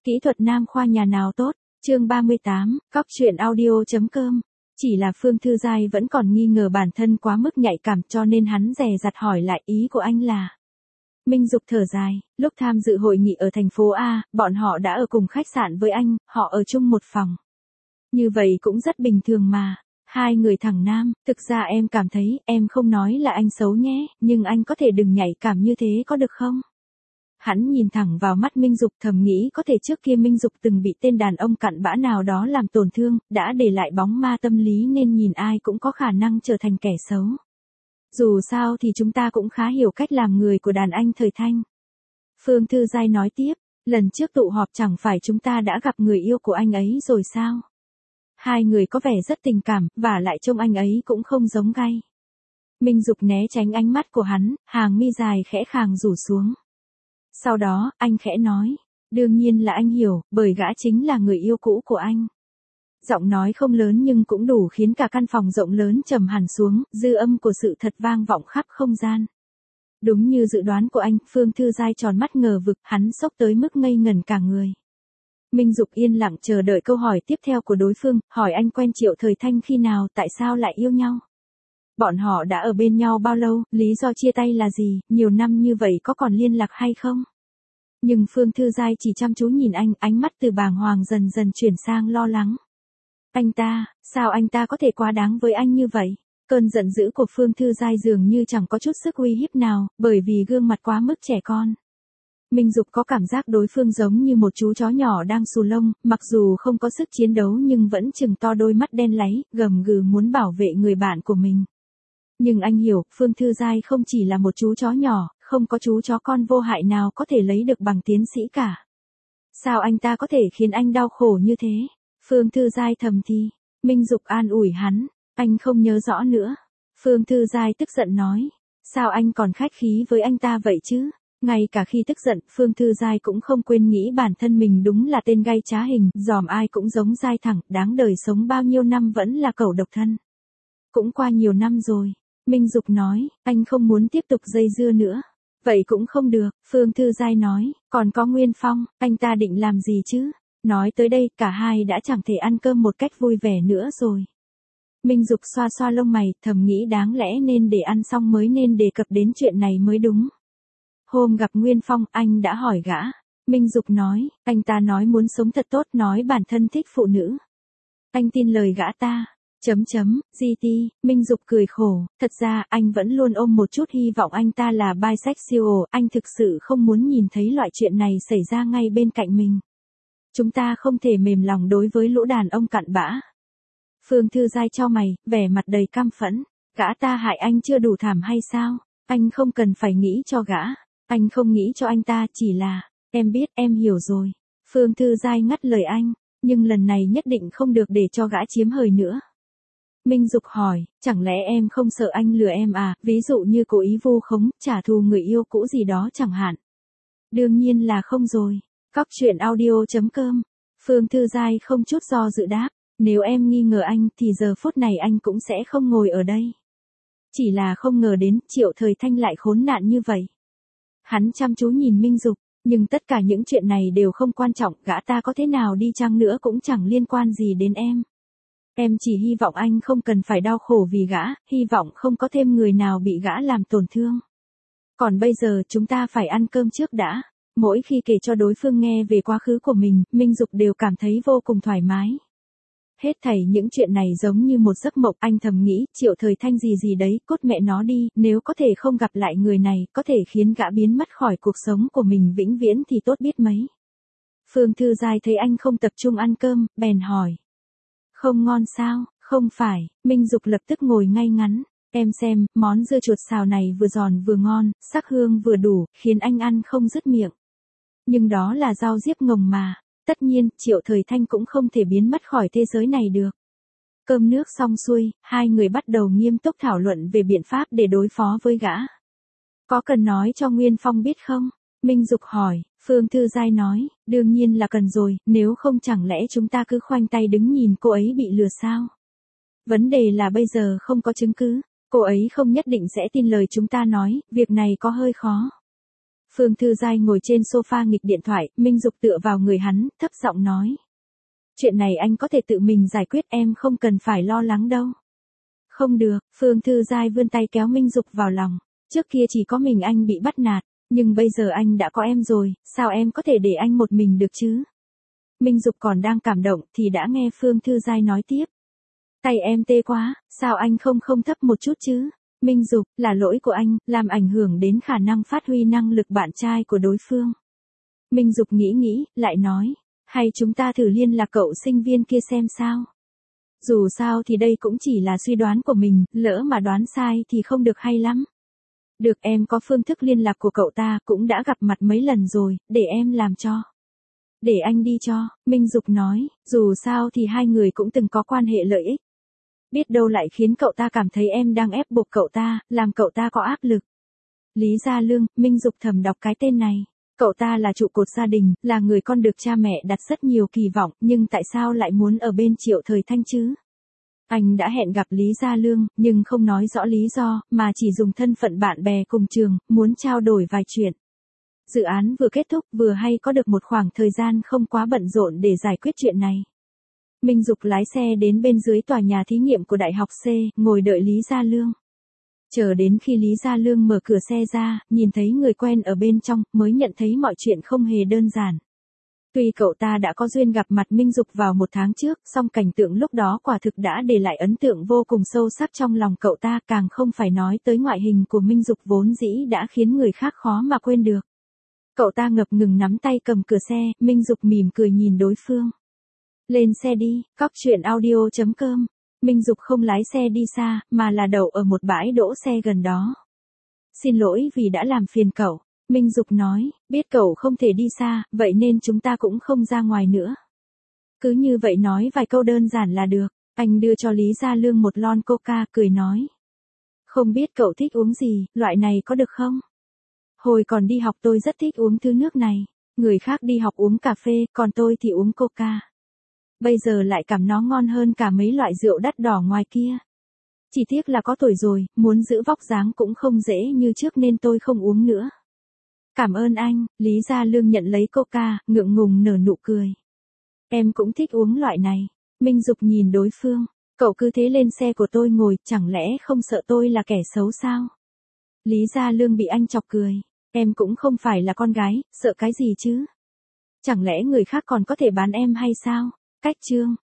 Kỹ thuật nam khoa nhà nào tốt? Chương 38, cóc truyện audio.com. Chỉ là Phương Thư Giai vẫn còn nghi ngờ bản thân quá mức nhạy cảm cho nên hắn dè dặt hỏi lại ý của anh là. Minh Dục thở dài, lúc tham dự hội nghị ở thành phố A, bọn họ đã ở cùng khách sạn với anh, họ ở chung một phòng. Như vậy cũng rất bình thường mà. Hai người thẳng nam, thực ra em cảm thấy, em không nói là anh xấu nhé, nhưng anh có thể đừng nhạy cảm như thế có được không? Hắn nhìn thẳng vào mắt Minh Dục thầm nghĩ có thể trước kia Minh Dục từng bị tên đàn ông cặn bã nào đó làm tổn thương, đã để lại bóng ma tâm lý nên nhìn ai cũng có khả năng trở thành kẻ xấu. Dù sao thì chúng ta cũng khá hiểu cách làm người của đàn anh thời thanh. Phương Thư Giai nói tiếp, lần trước tụ họp chẳng phải chúng ta đã gặp người yêu của anh ấy rồi sao? Hai người có vẻ rất tình cảm, và lại trông anh ấy cũng không giống gay. Minh Dục né tránh ánh mắt của hắn, hàng mi dài khẽ khàng rủ xuống. Sau đó, anh khẽ nói, đương nhiên là anh hiểu, bởi gã chính là người yêu cũ của anh. Giọng nói không lớn nhưng cũng đủ khiến cả căn phòng rộng lớn trầm hẳn xuống, dư âm của sự thật vang vọng khắp không gian. Đúng như dự đoán của anh, Phương Thư Giai tròn mắt ngờ vực, hắn sốc tới mức ngây ngẩn cả người. Minh Dục yên lặng chờ đợi câu hỏi tiếp theo của đối phương, hỏi anh quen Triệu Thời Thanh khi nào, tại sao lại yêu nhau? Bọn họ đã ở bên nhau bao lâu, lý do chia tay là gì, nhiều năm như vậy có còn liên lạc hay không? Nhưng Phương Thư Giai chỉ chăm chú nhìn anh, ánh mắt từ bàng hoàng dần dần chuyển sang lo lắng. Anh ta, sao anh ta có thể quá đáng với anh như vậy? Cơn giận dữ của Phương Thư Giai dường như chẳng có chút sức uy hiếp nào, bởi vì gương mặt quá mức trẻ con. Minh Dục có cảm giác đối phương giống như một chú chó nhỏ đang xù lông, mặc dù không có sức chiến đấu nhưng vẫn trừng to đôi mắt đen láy, gầm gừ muốn bảo vệ người bạn của mình. Nhưng anh hiểu, Phương Thư Giai không chỉ là một chú chó nhỏ, không có chú chó con vô hại nào có thể lấy được bằng tiến sĩ cả. Sao anh ta có thể khiến anh đau khổ như thế? Phương Thư Giai thầm thì. Minh Dục an ủi hắn, anh không nhớ rõ nữa. Phương Thư Giai tức giận nói, sao anh còn khách khí với anh ta vậy chứ? Ngay cả khi tức giận, Phương Thư Giai cũng không quên nghĩ bản thân mình đúng là tên gay trá hình, dòm ai cũng giống dai thẳng, đáng đời sống bao nhiêu năm vẫn là cẩu độc thân. Cũng qua nhiều năm rồi. Minh Dục nói, anh không muốn tiếp tục dây dưa nữa. Vậy cũng không được, Phương Thư Giai nói, còn có Nguyên Phong, anh ta định làm gì chứ? Nói tới đây, cả hai đã chẳng thể ăn cơm một cách vui vẻ nữa rồi. Minh Dục xoa xoa lông mày, thầm nghĩ đáng lẽ nên để ăn xong mới nên đề cập đến chuyện này mới đúng. Hôm gặp Nguyên Phong, anh đã hỏi gã. Minh Dục nói, anh ta nói muốn sống thật tốt, nói bản thân thích phụ nữ. Anh tin lời gã ta. GT, Minh Dục cười khổ, thật ra anh vẫn luôn ôm một chút hy vọng anh ta là bisexual, anh thực sự không muốn nhìn thấy loại chuyện này xảy ra ngay bên cạnh mình. Chúng ta không thể mềm lòng đối với lũ đàn ông cặn bã. Phương Thư Giai chau mày, vẻ mặt đầy căm phẫn, gã ta hại anh chưa đủ thảm hay sao? Anh không cần phải nghĩ cho gã, anh không nghĩ cho anh ta, chỉ là, em biết, em hiểu rồi. Phương Thư Giai ngắt lời anh, nhưng lần này nhất định không được để cho gã chiếm hời nữa. Minh Dục hỏi, chẳng lẽ em không sợ anh lừa em à, ví dụ như cố ý vu khống, trả thù người yêu cũ gì đó chẳng hạn. Đương nhiên là không rồi. Cóc truyện audio.com. Phương Thư Giai không chút do dự đáp, nếu em nghi ngờ anh thì giờ phút này anh cũng sẽ không ngồi ở đây. Chỉ là không ngờ đến Triệu Thời Thanh lại khốn nạn như vậy. Hắn chăm chú nhìn Minh Dục, nhưng tất cả những chuyện này đều không quan trọng, gã ta có thế nào đi chăng nữa cũng chẳng liên quan gì đến em. Em chỉ hy vọng anh không cần phải đau khổ vì gã, hy vọng không có thêm người nào bị gã làm tổn thương. Còn bây giờ chúng ta phải ăn cơm trước đã. Mỗi khi kể cho đối phương nghe về quá khứ của mình, Minh Dục đều cảm thấy vô cùng thoải mái. Hết thảy những chuyện này giống như một giấc mộng, anh thầm nghĩ, Triệu Thời Thanh gì gì đấy, cút mẹ nó đi, nếu có thể không gặp lại người này, có thể khiến gã biến mất khỏi cuộc sống của mình vĩnh viễn thì tốt biết mấy. Phương Thư Giai thấy anh không tập trung ăn cơm, bèn hỏi. Không ngon sao? Không phải, Minh Dục lập tức ngồi ngay ngắn. Em xem, món dưa chuột xào này vừa giòn vừa ngon, sắc hương vừa đủ, khiến anh ăn không dứt miệng. Nhưng đó là rau diếp ngồng mà. Tất nhiên, Triệu Thời Thanh cũng không thể biến mất khỏi thế giới này được. Cơm nước xong xuôi, hai người bắt đầu nghiêm túc thảo luận về biện pháp để đối phó với gã. Có cần nói cho Nguyên Phong biết không? Minh Dục hỏi. Phương Thư Giai nói, đương nhiên là cần rồi, nếu không chẳng lẽ chúng ta cứ khoanh tay đứng nhìn cô ấy bị lừa sao? Vấn đề là bây giờ không có chứng cứ, cô ấy không nhất định sẽ tin lời chúng ta nói, việc này có hơi khó. Phương Thư Giai ngồi trên sofa nghịch điện thoại, Minh Dục tựa vào người hắn, thấp giọng nói. Chuyện này anh có thể tự mình giải quyết, em không cần phải lo lắng đâu. Không được, Phương Thư Giai vươn tay kéo Minh Dục vào lòng. Trước kia chỉ có mình anh bị bắt nạt, nhưng bây giờ anh đã có em rồi, sao em có thể để anh một mình được chứ? Minh Dục còn đang cảm động thì đã nghe Phương Thư Giai nói tiếp. Tay em tê quá, sao anh không thấp một chút chứ? Minh Dục, là lỗi của anh, làm ảnh hưởng đến khả năng phát huy năng lực bạn trai của đối phương. Minh Dục nghĩ, lại nói, hay chúng ta thử liên lạc cậu sinh viên kia xem sao? Dù sao thì đây cũng chỉ là suy đoán của mình, lỡ mà đoán sai thì không được hay lắm. Được, em có phương thức liên lạc của cậu ta, cũng đã gặp mặt mấy lần rồi, để em làm cho. Để anh đi cho, Minh Dục nói, dù sao thì hai người cũng từng có quan hệ lợi ích. Biết đâu lại khiến cậu ta cảm thấy em đang ép buộc cậu ta, làm cậu ta có áp lực. Lý Gia Lương, Minh Dục thầm đọc cái tên này. Cậu ta là trụ cột gia đình, là người con được cha mẹ đặt rất nhiều kỳ vọng, nhưng tại sao lại muốn ở bên Triệu Thời Thanh chứ? Anh đã hẹn gặp Lý Gia Lương, nhưng không nói rõ lý do, mà chỉ dùng thân phận bạn bè cùng trường, muốn trao đổi vài chuyện. Dự án vừa kết thúc, vừa hay có được một khoảng thời gian không quá bận rộn để giải quyết chuyện này. Minh Dục lái xe đến bên dưới tòa nhà thí nghiệm của Đại học C, ngồi đợi Lý Gia Lương. Chờ đến khi Lý Gia Lương mở cửa xe ra, nhìn thấy người quen ở bên trong, mới nhận thấy mọi chuyện không hề đơn giản. Tuy cậu ta đã có duyên gặp mặt Minh Dục vào 1 tháng trước, song cảnh tượng lúc đó quả thực đã để lại ấn tượng vô cùng sâu sắc trong lòng cậu ta, càng không phải nói tới ngoại hình của Minh Dục vốn dĩ đã khiến người khác khó mà quên được. Cậu ta ngập ngừng nắm tay cầm cửa xe, Minh Dục mỉm cười nhìn đối phương. Lên xe đi, coctruyện.audio.com. Minh Dục không lái xe đi xa, mà là đậu ở một bãi đỗ xe gần đó. Xin lỗi vì đã làm phiền cậu. Minh Dục nói, biết cậu không thể đi xa, vậy nên chúng ta cũng không ra ngoài nữa. Cứ như vậy nói vài câu đơn giản là được. Anh đưa cho Lý Gia Lương một lon coca, cười nói. Không biết cậu thích uống gì, loại này có được không? Hồi còn đi học tôi rất thích uống thứ nước này. Người khác đi học uống cà phê, còn tôi thì uống coca. Bây giờ lại cảm nó ngon hơn cả mấy loại rượu đắt đỏ ngoài kia. Chỉ tiếc là có tuổi rồi, muốn giữ vóc dáng cũng không dễ như trước nên tôi không uống nữa. Cảm ơn anh, Lý Gia Lương nhận lấy coca, ngượng ngùng nở nụ cười. Em cũng thích uống loại này. Minh Dục nhìn đối phương, cậu cứ thế lên xe của tôi ngồi, chẳng lẽ không sợ tôi là kẻ xấu sao? Lý Gia Lương bị anh chọc cười. Em cũng không phải là con gái, sợ cái gì chứ? Chẳng lẽ người khác còn có thể bán em hay sao? Cách chương